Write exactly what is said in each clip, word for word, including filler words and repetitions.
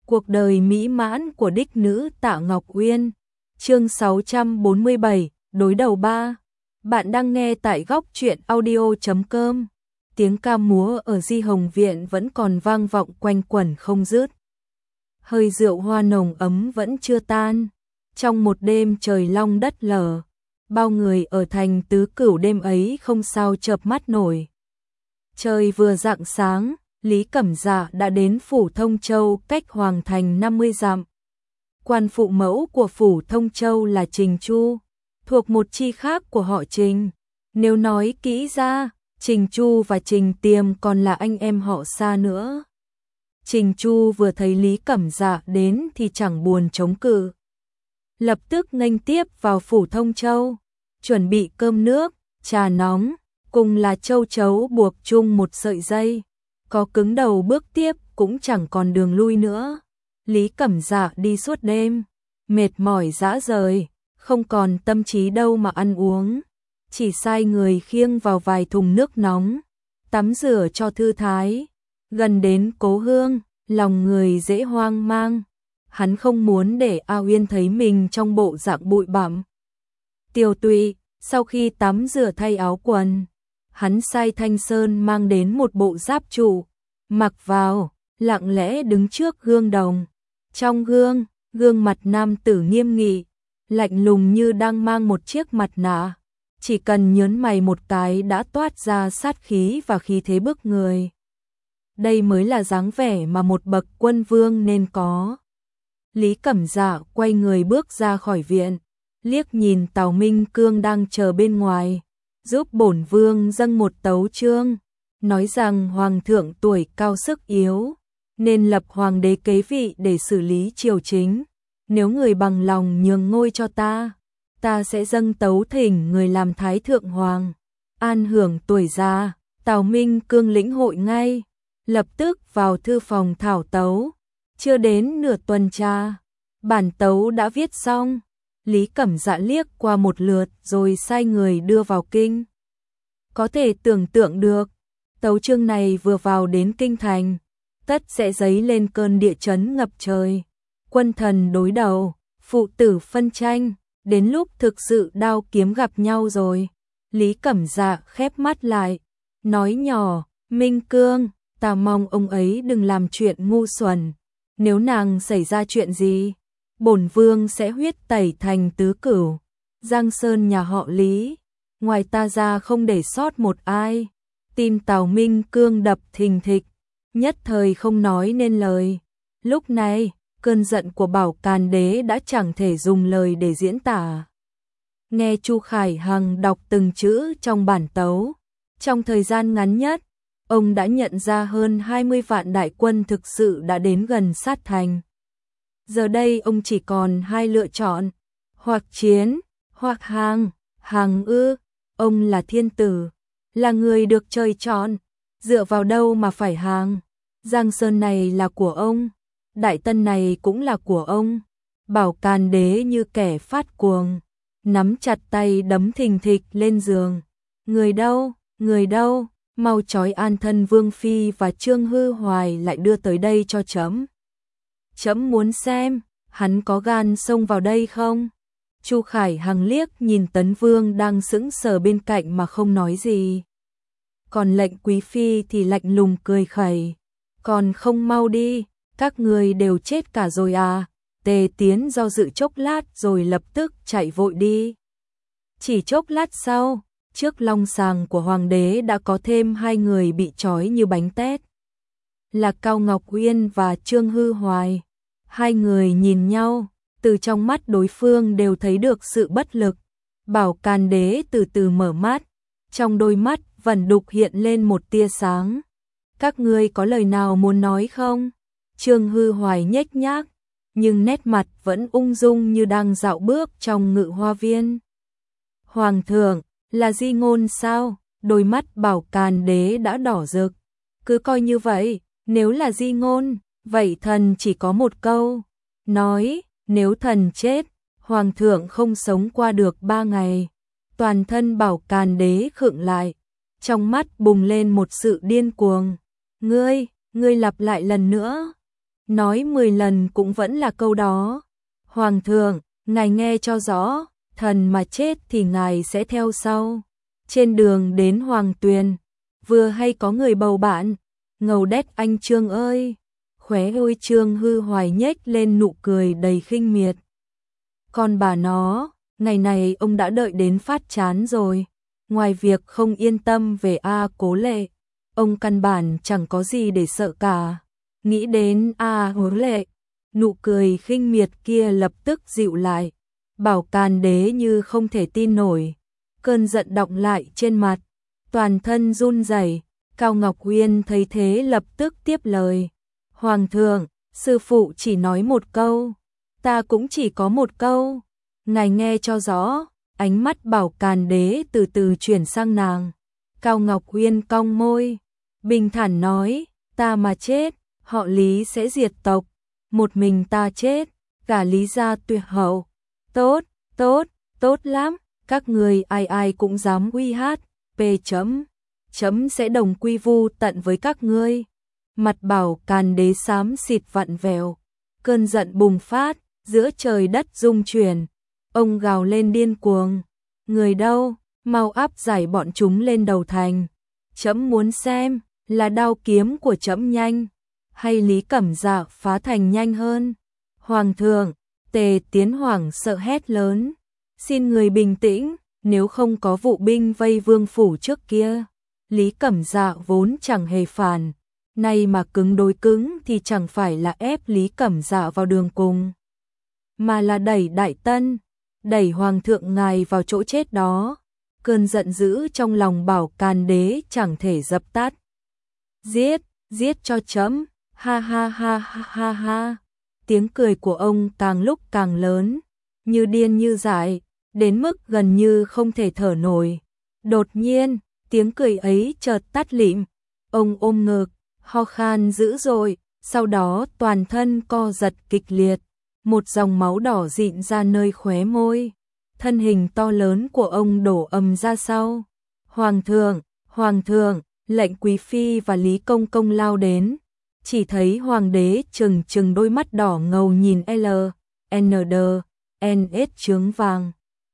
Cuộc đời mỹ mãn của đích nữ Tạ Ngọc Uyên. Chương sáu trăm bốn mươi bảy, đối đầu ba. Bạn đang nghe tại góc truyện audio chấm com. Tiếng ca múa ở Di Hồng Viện vẫn còn vang vọng quanh quẩn không dứt. Hơi rượu hoa nồng ấm vẫn chưa tan. Trong một đêm trời long đất lở, bao người ở thành Tứ Cửu đêm ấy không sao chợp mắt nổi. Trời vừa rạng sáng, Lý Cẩm Dạ đã đến phủ Thông Châu cách Hoàng Thành năm mươi dặm. Quan phụ mẫu của phủ Thông Châu là Trình Chu, thuộc một chi khác của họ Trình. Nếu nói kỹ ra, Trình Chu và Trình Tiêm còn là anh em họ xa nữa. Trình Chu vừa thấy Lý Cẩm Dạ đến thì chẳng buồn chống cự. Lập tức nghênh tiếp vào phủ Thông Châu, chuẩn bị cơm nước, trà nóng, cùng là châu chấu buộc chung một sợi dây. Có cứng đầu bước tiếp cũng chẳng còn đường lui nữa. Lý Cẩm Dạ đi suốt đêm, mệt mỏi rã rời, không còn tâm trí đâu mà ăn uống. Chỉ sai người khiêng vào vài thùng nước nóng, tắm rửa cho thư thái. Gần đến cố hương, lòng người dễ hoang mang. Hắn không muốn để A Uyên thấy mình trong bộ dạng bụi bặm tiều tụy. Sau khi tắm rửa thay áo quần, hắn sai Thanh Sơn mang đến một bộ giáp trụ, mặc vào, lặng lẽ đứng trước gương đồng. Trong gương, gương mặt nam tử nghiêm nghị, lạnh lùng như đang mang một chiếc mặt nạ. Chỉ cần nhớn mày một cái đã toát ra sát khí và khí thế bức người. Đây mới là dáng vẻ mà một bậc quân vương nên có. Lý Cẩm Dạ quay người bước ra khỏi viện, liếc nhìn Tào Minh Cương đang chờ bên ngoài, giúp bổn vương dâng một tấu chương, nói rằng hoàng thượng tuổi cao sức yếu, nên lập hoàng đế kế vị để xử lý triều chính. Nếu người bằng lòng nhường ngôi cho ta, ta sẽ dâng tấu thỉnh người làm thái thượng hoàng, an hưởng tuổi già. Tào Minh Cương lĩnh hội ngay, lập tức vào thư phòng thảo tấu. Chưa đến nửa tuần tra, bản tấu đã viết xong. Lý Cẩm Dạ liếc qua một lượt rồi sai người đưa vào kinh. Có thể tưởng tượng được, tấu chương này vừa vào đến kinh thành, tất sẽ dấy lên cơn địa chấn ngập trời. Quân thần đối đầu, phụ tử phân tranh, đến lúc thực sự đao kiếm gặp nhau rồi. Lý Cẩm Dạ khép mắt lại, nói nhỏ, Minh Cương, ta mong ông ấy đừng làm chuyện ngu xuẩn. Nếu nàng xảy ra chuyện gì, bổn vương sẽ huyết tẩy thành Tứ Cửu, Giang Sơn nhà họ Lý, ngoài ta ra không để sót một ai. Tim Tào Minh Cương đập thình thịch, nhất thời không nói nên lời. Lúc này, cơn giận của Bảo Càn Đế đã chẳng thể dùng lời để diễn tả. Nghe Chu Khải Hằng đọc từng chữ trong bản tấu, trong thời gian ngắn nhất, ông đã nhận ra hơn hai mươi vạn đại quân thực sự đã đến gần sát thành. Giờ đây ông chỉ còn hai lựa chọn, hoặc chiến, hoặc hàng. Hàng ư? Ông là thiên tử, là người được trời chọn, dựa vào đâu mà phải hàng? Giang Sơn này là của ông, Đại Tân này cũng là của ông. Bảo Càn Đế như kẻ phát cuồng, nắm chặt tay đấm thình thịch lên giường. Người đâu? Người đâu? Mau trói An Thân Vương phi và Trương Hư Hoài lại đưa tới đây cho trẫm. Trẫm muốn xem, hắn có gan xông vào đây không? Chu Khải Hằng liếc nhìn Tấn Vương đang sững sờ bên cạnh mà không nói gì. Còn lệnh quý phi thì lạnh lùng cười khẩy. Còn không mau đi, các người đều chết cả rồi à? Tề Tiến do dự chốc lát rồi lập tức chạy vội đi. Chỉ chốc lát sau, trước long sàng của hoàng đế đã có thêm hai người bị trói như bánh tét. Là Cao Ngọc Uyên và Trương Hư Hoài. Hai người nhìn nhau, từ trong mắt đối phương đều thấy được sự bất lực. Bảo Càn Đế từ từ mở mắt, trong đôi mắt vẫn đục hiện lên một tia sáng. Các ngươi có lời nào muốn nói không? Trương Hư Hoài nhếch nhác, nhưng nét mặt vẫn ung dung như đang dạo bước trong ngự hoa viên. Hoàng thượng, là di ngôn sao? Đôi mắt Bảo Càn Đế đã đỏ rực. Cứ coi như vậy, nếu là di ngôn, vậy thần chỉ có một câu. Nói, nếu thần chết, hoàng thượng không sống qua được ba ngày. Toàn thân Bảo Càn Đế khựng lại, trong mắt bùng lên một sự điên cuồng. Ngươi, ngươi lặp lại lần nữa. nói mười lần cũng vẫn là câu đó. Hoàng thượng, ngài nghe cho rõ, thần mà chết thì ngài sẽ theo sau. Trên đường đến Hoàng Tuyền, vừa hay có người bầu bạn, ngầu đét anh Trương ơi. Khóe ôi Trương Hư Hoài nhếch lên nụ cười đầy khinh miệt. Con bà nó, ngày này ông đã đợi đến phát chán rồi. Ngoài việc không yên tâm về A Cố Lệ, ông căn bản chẳng có gì để sợ cả. Nghĩ đến A Cố Lệ, nụ cười khinh miệt kia lập tức dịu lại. Bảo Càn Đế như không thể tin nổi, cơn giận đọng lại trên mặt, toàn thân run rẩy. Cao Ngọc Uyên thấy thế lập tức tiếp lời. Hoàng thượng, sư phụ chỉ nói một câu, ta cũng chỉ có một câu, ngài nghe cho rõ. Ánh mắt Bảo Càn Đế từ từ chuyển sang nàng. Cao Ngọc Uyên cong môi, bình thản nói, ta mà chết, họ Lý sẽ diệt tộc, một mình ta chết, cả Lý gia tuyệt hậu. Tốt, tốt, tốt lắm, các người ai ai cũng dám uy hát, p chấm, chấm sẽ đồng quy vu tận với các ngươi. Mặt Bảo Càn Đế xám xịt vặn vẹo, cơn giận bùng phát, giữa trời đất rung chuyển. Ông gào lên điên cuồng, người đâu, mau áp giải bọn chúng lên đầu thành. Trẫm muốn xem, là đao kiếm của trẫm nhanh, hay Lý Cẩm Dạ phá thành nhanh hơn. Hoàng thượng, Tề Tiến Hoàng sợ hét lớn, xin người bình tĩnh, nếu không có vụ binh vây vương phủ trước kia, Lý Cẩm Dạ vốn chẳng hề phản, nay mà cứng đối cứng thì chẳng phải là ép Lý Cẩm Dạ vào đường cùng, mà là đẩy Đại Tân, đẩy Hoàng thượng ngài vào chỗ chết đó. Cơn giận dữ trong lòng Bảo Càn Đế chẳng thể dập tắt. Giết, giết cho trẫm, ha ha ha ha ha ha. Tiếng cười của ông càng lúc càng lớn, như điên như dại, đến mức gần như không thể thở nổi. Đột nhiên, tiếng cười ấy chợt tắt lịm, ông ôm ngực, ho khan dữ dội, sau đó toàn thân co giật kịch liệt, một dòng máu đỏ dịn ra nơi khóe môi. Thân hình to lớn của ông đổ ầm ra sau. Hoàng thượng, hoàng thượng, lệnh quý phi và Lý Công Công lao đến. Chỉ thấy hoàng đế trừng trừng đôi mắt đỏ ngầu nhìn L, N D, N S chướng vàng.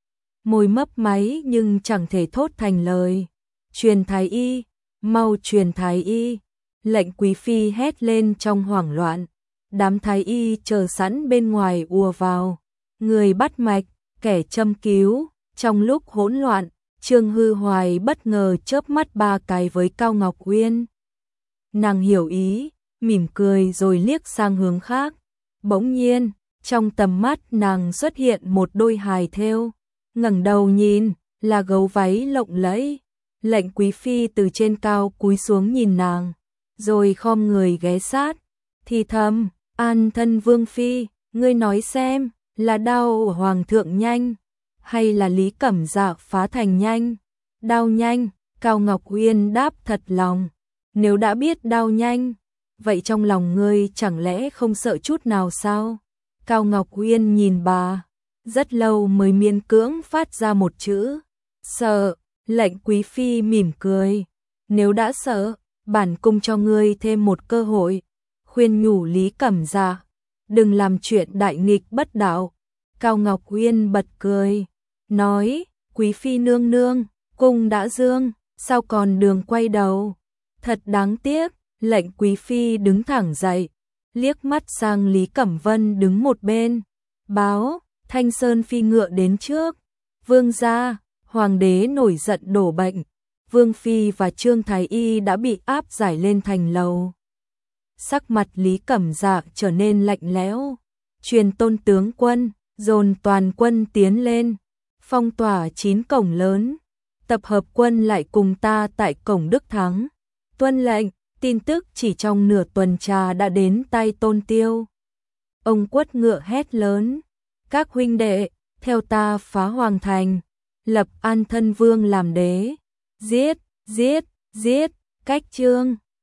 Môi mấp máy nhưng chẳng thể thốt thành lời. Truyền thái y, mau truyền thái y. Lệnh quý phi hét lên trong hoảng loạn. Đám thái y chờ sẵn bên ngoài ùa vào. Người bắt mạch, kẻ châm cứu. Trong lúc hỗn loạn, Trương Hư Hoài bất ngờ chớp mắt ba cái với Cao Ngọc Uyên. Nàng hiểu ý, mỉm cười rồi liếc sang hướng khác. Bỗng nhiên, trong tầm mắt nàng xuất hiện một đôi hài thêu. Ngẩng đầu nhìn, là gấu váy lộng lẫy. Lệnh quý phi từ trên cao cúi xuống nhìn nàng, rồi khom người ghé sát, thì thầm, an thân vương phi, ngươi nói xem, là đao hoàng thượng nhanh, hay là Lý Cẩm Dạ phá thành nhanh? Đao nhanh, Cao Ngọc Uyên đáp thật lòng, nếu đã biết đao nhanh, vậy trong lòng ngươi chẳng lẽ không sợ chút nào sao? Cao Ngọc Uyên nhìn bà, rất lâu mới miễn cưỡng phát ra một chữ, sợ. Lệnh quý phi mỉm cười, nếu đã sợ, bản cung cho ngươi thêm một cơ hội, khuyên nhủ Lý Cẩm Dạ, đừng làm chuyện đại nghịch bất đạo. Cao Ngọc Uyên bật cười, nói, quý phi nương nương, cung đã dương, sao còn đường quay đầu? Thật đáng tiếc. Lệnh quý phi đứng thẳng dậy, liếc mắt sang Lý Cẩm Vân đứng một bên, báo, Thanh Sơn phi ngựa đến trước. Vương gia, hoàng đế nổi giận đổ bệnh, Vương phi và Trương thái y đã bị áp giải lên thành lầu. Sắc mặt Lý Cẩm Dạ trở nên lạnh lẽo, truyền tôn tướng quân, dồn toàn quân tiến lên, phong tỏa chín cổng lớn, tập hợp quân lại cùng ta tại cổng Đức Thắng. Tuân lệnh. Tin tức chỉ trong nửa tuần trà đã đến tay Tôn Tiêu. Ông quất ngựa hét lớn, các huynh đệ, theo ta phá hoàng thành, lập An Thân Vương làm đế, giết, giết, giết, cách trương,